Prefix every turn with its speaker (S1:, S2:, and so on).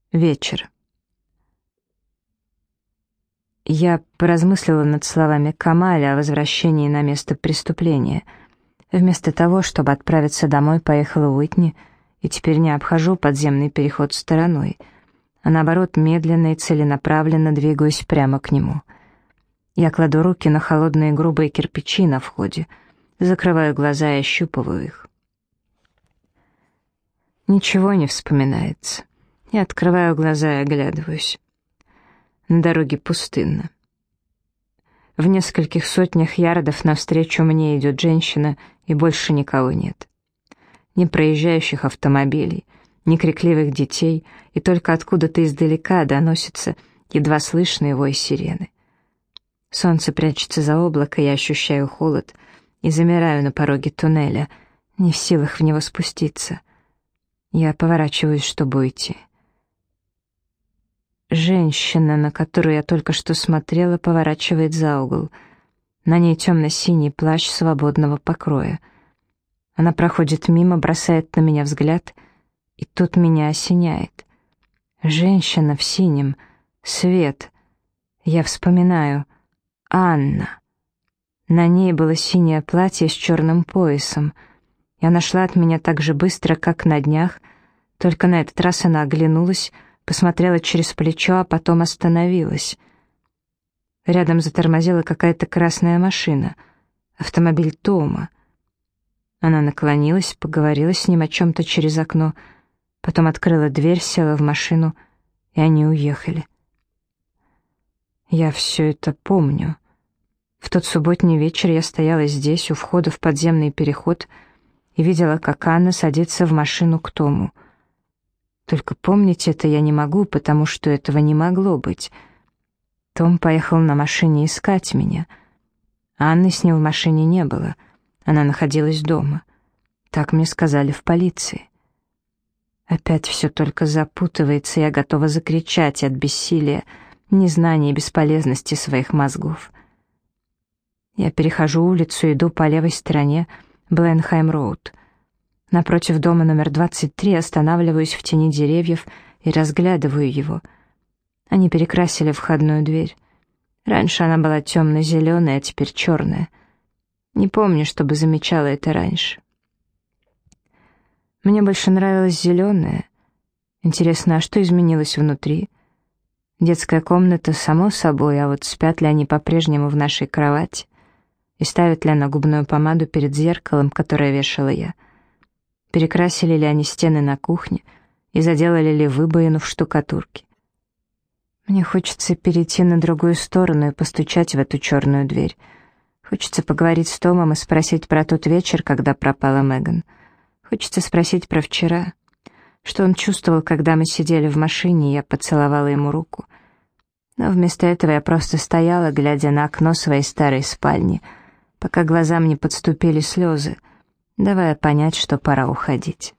S1: Вечер. Я поразмыслила над словами Камаля о возвращении на место преступления. Вместо того, чтобы отправиться домой, поехала в Уитни, и теперь не обхожу подземный переход стороной, а наоборот, медленно и целенаправленно двигаюсь прямо к нему. Я кладу руки на холодные грубые кирпичи на входе, закрываю глаза и ощупываю их. Ничего не вспоминается. Я открываю глаза и оглядываюсь. На дороге пустынно. В нескольких сотнях ярдов навстречу мне идет женщина, и больше никого нет. Ни проезжающих автомобилей, ни крикливых детей, и только откуда-то издалека доносится едва слышный вой сирены. Солнце прячется за облако, я ощущаю холод и замираю на пороге туннеля, не в силах в него спуститься. Я поворачиваюсь, чтобы уйти. Женщина, на которую я только что смотрела, поворачивает за угол. На ней темно-синий плащ свободного покроя. Она проходит мимо, бросает на меня взгляд, и тут меня осеняет. Женщина в синем, свет. Я вспоминаю. Анна. На ней было синее платье с черным поясом, и она шла от меня так же быстро, как на днях, только на этот раз она оглянулась, посмотрела через плечо, а потом остановилась. Рядом затормозила какая-то красная машина, автомобиль Тома. Она наклонилась, поговорила с ним о чем-то через окно, потом открыла дверь, села в машину, и они уехали. Я все это помню. В тот субботний вечер я стояла здесь, у входа в подземный переход, и видела, как Анна садится в машину к Тому. Только помнить это я не могу, потому что этого не могло быть. Том поехал на машине искать меня. Анны с ним в машине не было. Она находилась дома. Так мне сказали в полиции. Опять все только запутывается, я готова закричать от бессилия, незнания и бесполезности своих мозгов. Я перехожу улицу, иду по левой стороне Бленхайм-роуд. Напротив дома номер 23 останавливаюсь в тени деревьев и разглядываю его. Они перекрасили входную дверь. Раньше она была темно-зеленая, а теперь черная. Не помню, чтобы замечала это раньше. Мне больше нравилась зеленая. Интересно, а что изменилось внутри? Детская комната, само собой, а вот спят ли они по-прежнему в нашей кровати? И ставит ли она губную помаду перед зеркалом, которое вешала я? Перекрасили ли они стены на кухне и заделали ли выбоину в штукатурке? Мне хочется перейти на другую сторону и постучать в эту черную дверь. Хочется поговорить с Томом и спросить про тот вечер, когда пропала Меган. Хочется спросить про вчера, что он чувствовал, когда мы сидели в машине, и я поцеловала ему руку. Но вместо этого я просто стояла, глядя на окно своей старой спальни, пока глазам не подступили слезы, давая понять, что пора уходить.